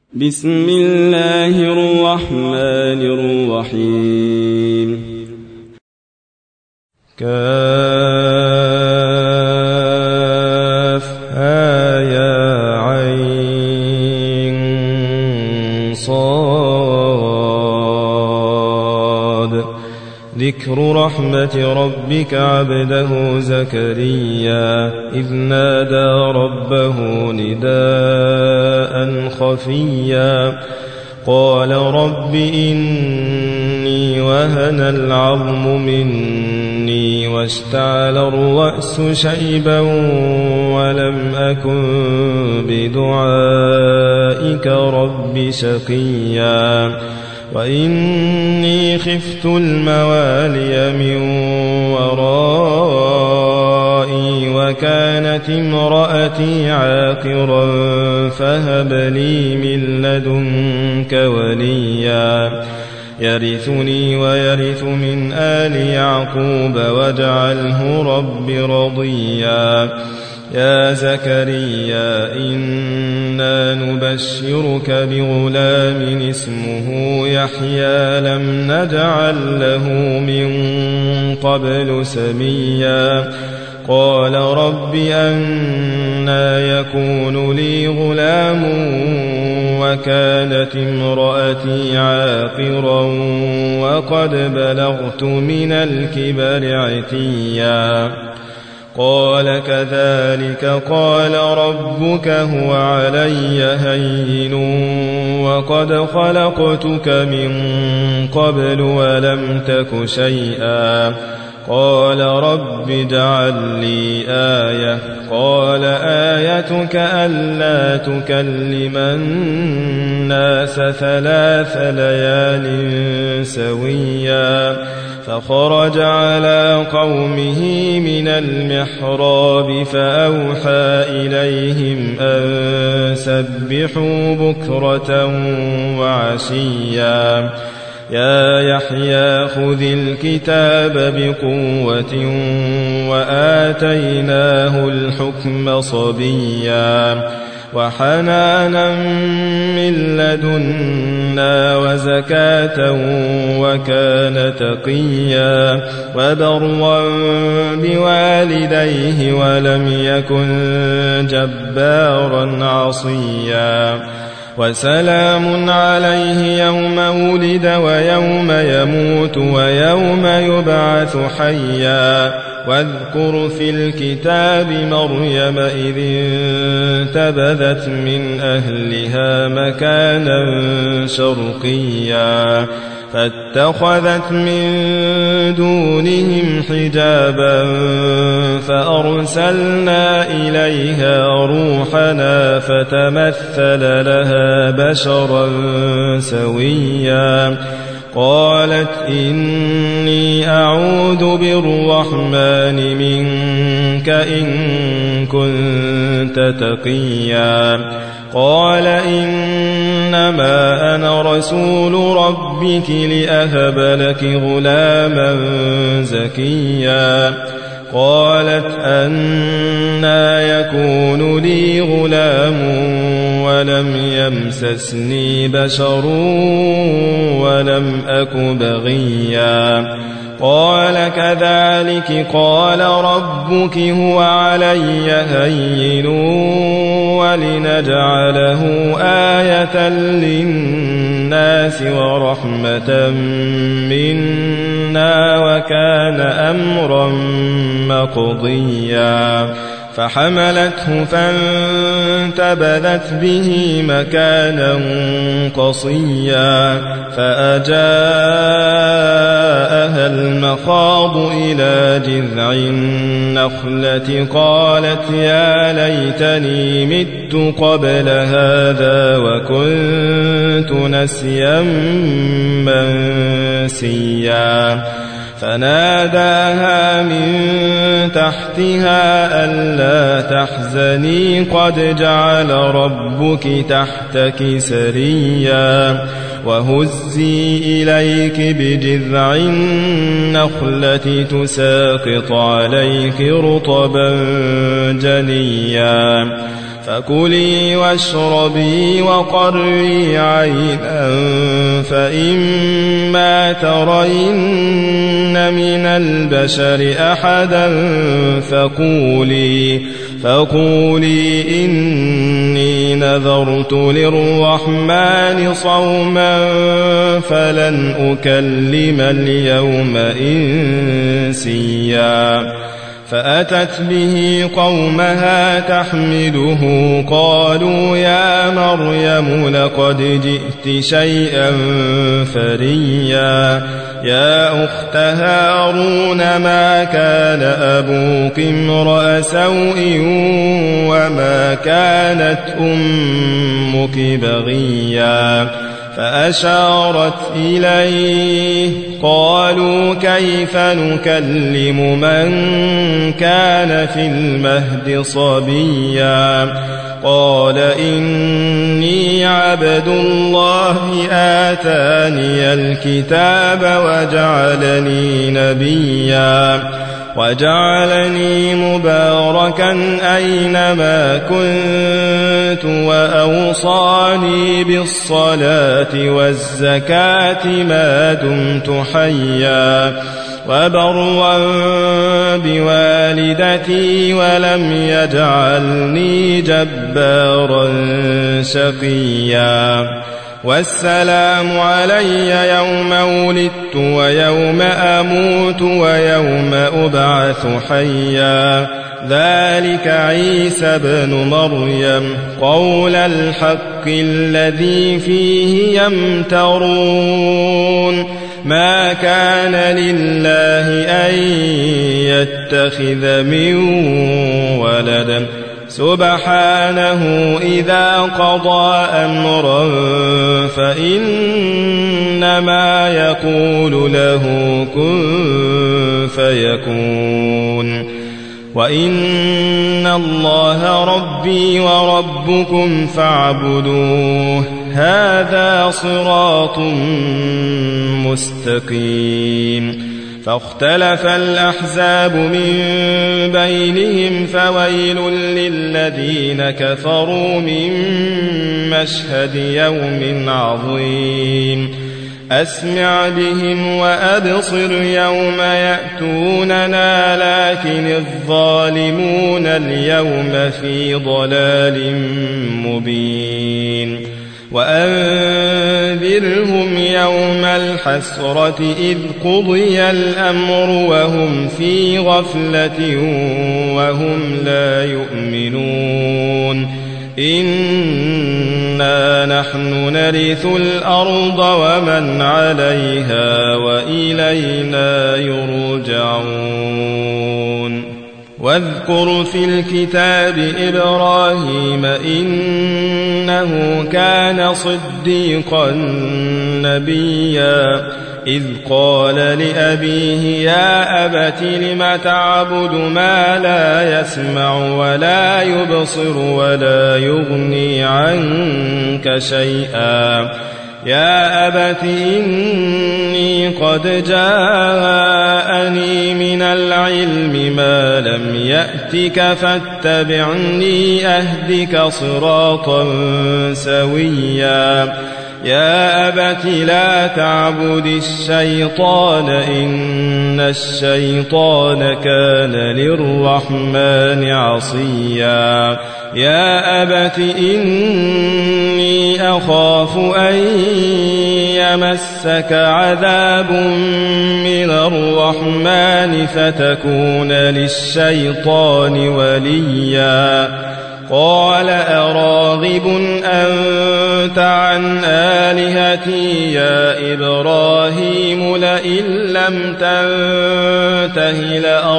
بسم الله الرحمن الرحيم كافها يا عين صاد ذكر رحمة ربك عبده زكريا إذ نادى ربه نداء خفيا قال رب إني وهن العظم مني واشتعل الرأس شيبا ولم أكن بدعائك رب شقيا وإني خفت الموالي من ورائي وكانت امرأتي عاقرا فهب لي من لدنك وليا يرثني ويرث من آل يعقوب واجعله رب رضيا يا زكريا إنا نبشرك بغلام اسمه يحيى لم نجعل له من قبل سميا قال رب أنى يكون لي غلام وكانت امرأتي عاقرا وقد بلغت من الكبر عتيا قال كذلك قال ربك هو علي هين وقد خلقتك من قبل ولم تك شيئا قال رب اجعل لي آية قال آيتك ألا تكلم الناس 3 ليال سويا فخرج على قومه من المحراب فأوحى إليهم أن سبحوا بكرة وعشيا يا يحيى خذ الكتاب بقوة وآتيناه الحكم صبيا وحنانا من لدنا وزكاة وكان تقيا وبرا بوالديه ولم يكن جبارا عصيا وسلام عليه يوم ولد ويوم يموت ويوم يبعث حيا واذكر في الكتاب مريم إذ انتبذت من أهلها مكانا شرقيا فاتخذت من دونهم حجابا فأرسلنا إليها روحنا فتمثل لها بشرا سويا قالت إني أعوذ بالرحمن منك إن كنت تقيا قال إنما أنا رسول ربك لأهب لك غلاما زكيا قالت أنى يكون لي غلام ولم يمسسني بشر ولم أك بغيا قال كذلك قال ربك هو علي هين ولنجعله آية للناس ورحمة منا وكان أمرا مقضيا فحملته فانتبذت به مكانا قصيا فأجاءها المخاض إلى جذع النخلة قالت يا ليتني مت قبل هذا وكنت نسيا منسيا فناداها من تحتها ألا تحزني قد جعل ربك تحتك سريا وهزي إليك بجذع النخلة تساقط عليك رطبا جنيا فكلي واشربي وقري عينا فإما ترين من البشر أحدا فقولي إني نذرت للرحمن صوما فلن أكلم اليوم إنسيا فأتت به قومها تحمله قالوا يا مريم لقد جئت شيئا فريا يا أخت هارون ما كان أبوك امرأ سوء وما كانت أمك بغيا فأشارت إليه قالوا كيف نكلم من كان في المهد صبيا قال إني عبد الله آتاني الكتاب وجعلني نبيا وجعلني مباركا أينما كنت وأوصاني بالصلاة والزكاة ما دمت حيا وبرا بوالدتي ولم يجعلني جبارا شقيا والسلام علي يوم ولدت ويوم أموت ويوم أبعث حيا ذلك عيسى بن مريم قول الحق الذي فيه يمترون ما كان لله أن يتخذ من ولد سبحانه إذا قضى أمرا فإنما يقول له كن فيكون وإن الله ربي وربكم فاعبدوه هذا صراط مستقيم فاختلف الأحزاب من بينهم فويل للذين كفروا من مشهد يوم عظيم أسمع بهم وأبصر يوم يأتوننا لكن الظالمون اليوم في ضلال مبين وأنذرهم يوم الحسرة إذ قضي الأمر وهم في غفلة وهم لا يؤمنون إنا نحن نرث الأرض ومن عليها وإلينا يرجعون واذكر في الكتاب إبراهيم إنه كان صديقا نبيا إذ قال لأبيه يا أبت لم تعبد ما لا يسمع ولا يبصر ولا يغني عنك شيئا يا أبت إني قد جاءني من العلم ما لم يأتك فاتبعني أهدك صراطا سويا يا أبت لا تعبد الشيطان إن الشيطان كان للرحمن عصيا يا أبت إني أخاف أن يمسك عذاب من الرحمن فتكون للشيطان وليا قال أراغب أنت عن آلهتي يا إبراهيم لئن لم تنته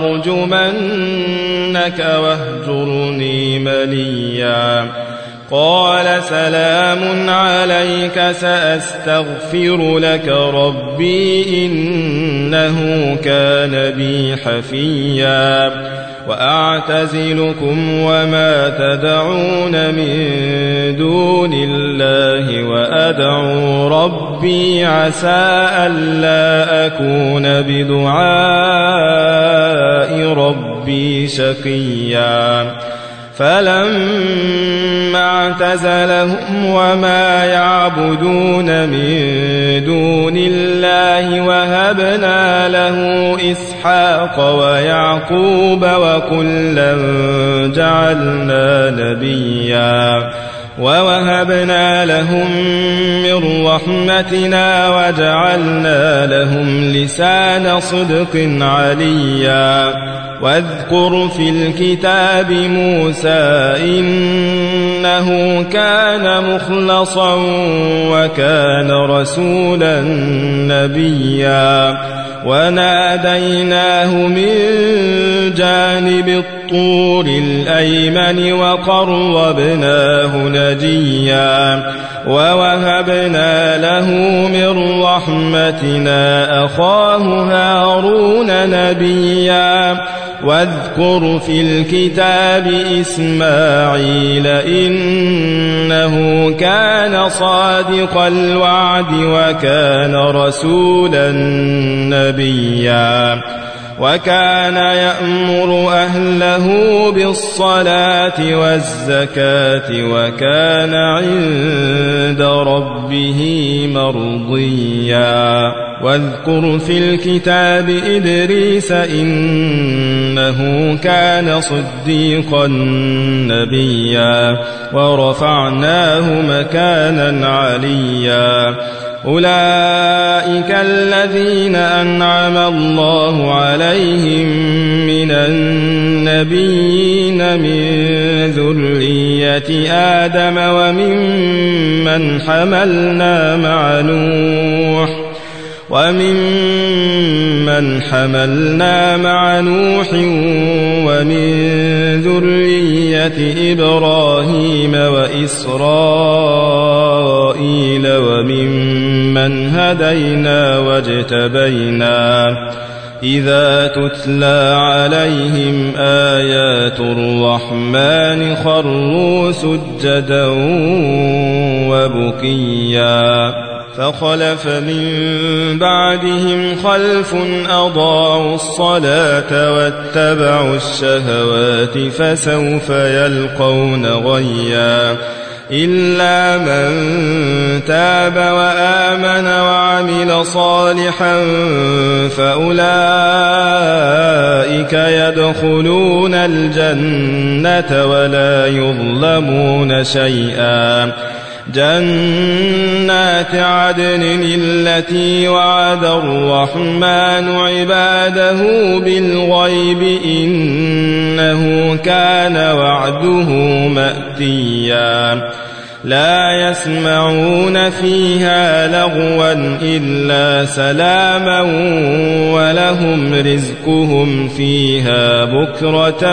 لأرجمنك واهجرني مليا قال سلام عليك سأستغفر لك ربي إنه كان بي حفيا وأعتزلكم وما تدعون من دون الله وأدعو ربي عسى ألا أكون بدعاء ربي شقيا فلما اعتزلهم وما يعبدون من دون الله وهبنا له إسحاق ويعقوب وكلا جعلنا نبيا ووهبنا لهم من رحمتنا وجعلنا لهم لسان صدق عليا واذكر في الكتاب موسى إنه كان مخلصا وكان رسولا نبيا وناديناه من جانب الطور الأيمن وقربناه نجيا ووهبنا له من رحمتنا أخاه هارون نبيا واذكر في الكتاب إسماعيل إنه كان صادق الوعد وكان رسولا نبيا وكان يأمر أهله بالصلاة والزكاة وكان عند ربه مرضيا واذكر في الكتاب إدريس إنه كان صديقا نبيا ورفعناه مكانا عليا أولئك الذين أنعم الله عليهم من النبيين من ذرية آدم وممن حملنا مع نوح ومن ذرية إبراهيم وإسرائيل وممن هدينا واجتبينا إذا تتلى عليهم آيات الرحمن خروا سجدا وبكيا فخلف من بعدهم خلف أضاعوا الصلاة واتبعوا الشهوات فسوف يلقون غيا إلا من تاب وآمن وعمل صالحا فأولئك يدخلون الجنة ولا يظلمون شيئا جنات عدن التي وعد الرحمن عباده بالغيب إنه كان وعده مأتيا لا يسمعون فيها لغوا إلا سلاما ولهم رزقهم فيها بكرة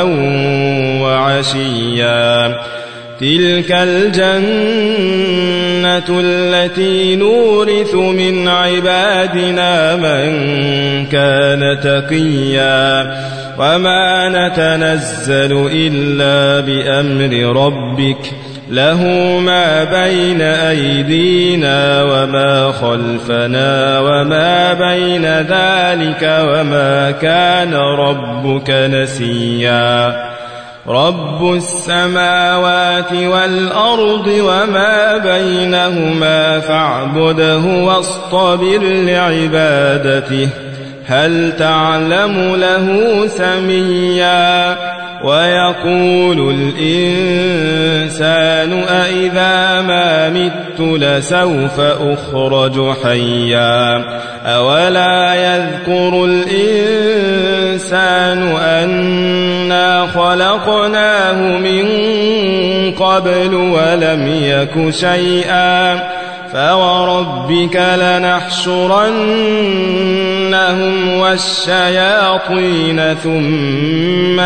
وعشيا تلك الجنة التي نورث من عبادنا من كان تقيا وما نتنزل إلا بأمر ربك له ما بين أيدينا وما خلفنا وما بين ذلك وما كان ربك نسيا رب السماوات والأرض وما بينهما فاعبده واصطبر لعبادته هل تعلم له سميا ويقول الإنسان أإذا ما مت لسوف أخرج حيا أولا يذكر الإنسان أنا خلقناه من قبل ولم يك شيئا فوربك لنحشرنهم والشياطين ثم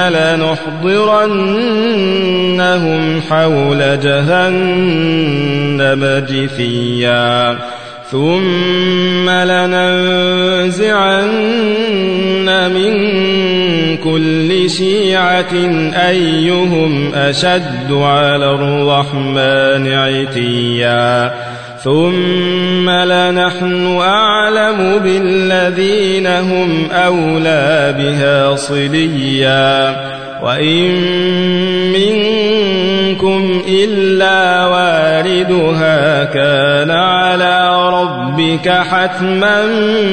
لنحضرنهم حول جهنم جثيا ثم لننزعن من كل شيعة أيهم أشد على الرحمن عتيا ثم لنحن أعلم بالذين هم أولى بها صليا وإن منكم إلا واردها كان على ربك حتما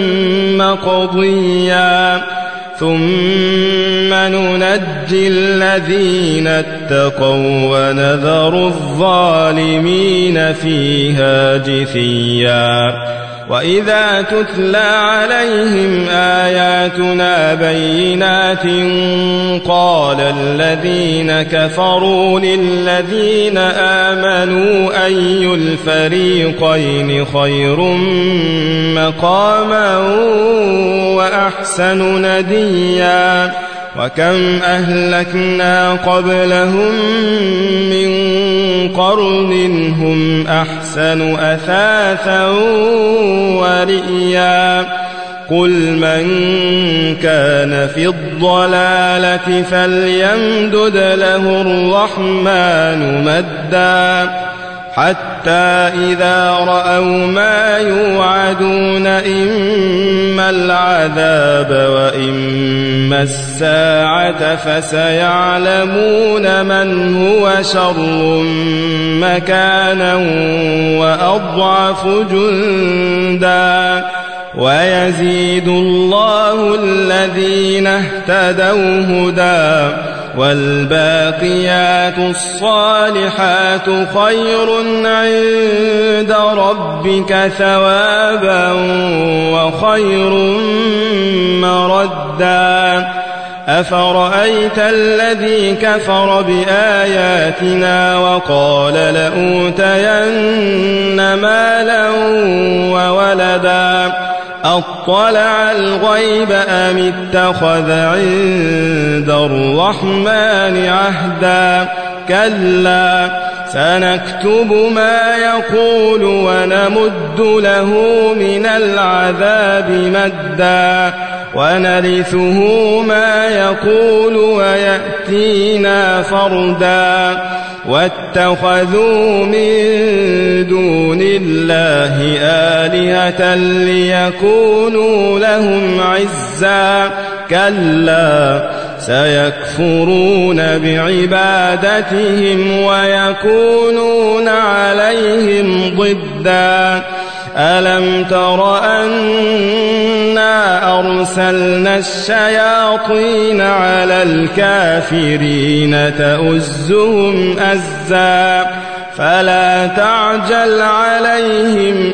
مقضيا ثم ننجي الذين اتقوا ونذر الظالمين فيها جثيا وإذا تتلى عليهم آياتنا بينات قال الذين كفروا للذين آمنوا أي الفريقين خير مقاما وأحسن نديا وكم أهلكنا قبلهم من قرن هم أحسن أثاثا ورئيا قل من كان في الضلالة فليمدد له الرحمن مدا حتى إذا رأوا ما يوعدون إما العذاب وإما الساعة فسيعلمون من هو شر مكانا وأضعف جندا ويزيد الله الذين اهتدوا هدى والباقيات الصالحات خير عند ربك ثوابا وخير مردا أفرأيت الذي كفر بآياتنا وقال لأوتين مالا وولدا أطلع الغيب أم اتخذ عند الرحمن عهدا كلا سنكتب ما يقول ونمد له من العذاب مدا ونرثه ما يقول ويأتينا فردا واتخذوا من دون الله آلهة ليكونوا لهم عزا كلا سيكفرون بعبادتهم ويكونون عليهم ضدا ألم تر أنا أرسلنا الشياطين على الكافرين تؤزهم أزا فلا تعجل عليهم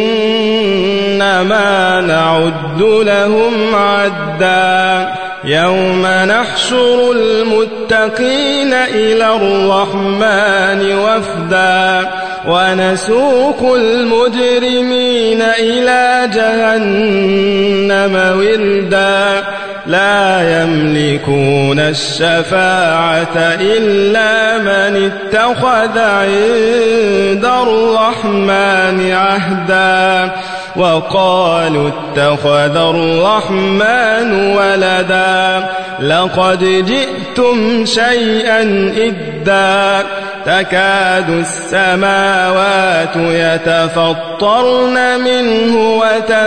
إنما نعد لهم عدا يوم نحشر المتقين إلى الرحمن وفدا ونسوق المجرمين إلى جهنم وردا لا يملكون الشفاعة إلا من اتخذ عند الرحمن عهدا وقالوا اتخذ الرحمن ولدا لقد جئتم شيئا إدا تكاد السماوات يتفطرن منه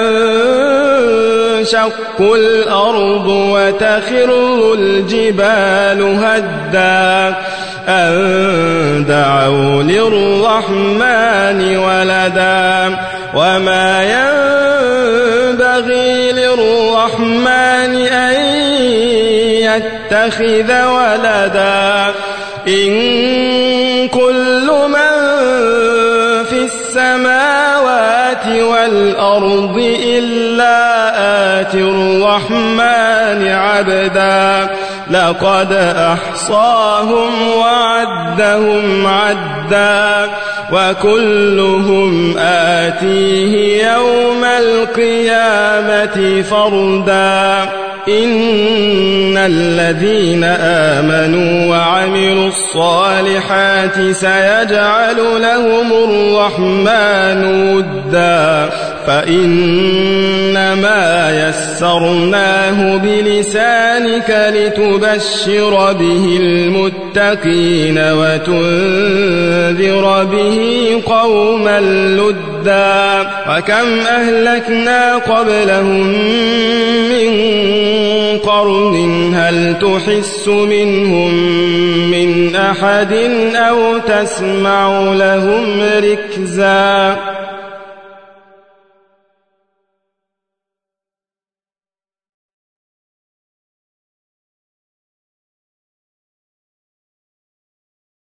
وتنشق الأرض وتخر الجبال هدا أن دعوا للرحمن ولدا وما ينبغي للرحمن أن يتخذ ولدا إن كل من في السماوات والأرض إلا آتي الرحمن عبدا لقد أحصاهم وعدهم عدا وكلهم آتيه يوم القيامة فردا إن الذين آمنوا وعملوا الصالحات سيجعل لهم الرحمن ودا فإنما يسرناه بلسانك لتبشر به المتقين وتنذر به قوما لدا وكم أهلكنا قبلهم من قرن هل تحس منهم من أحد أو تسمع لهم ركزا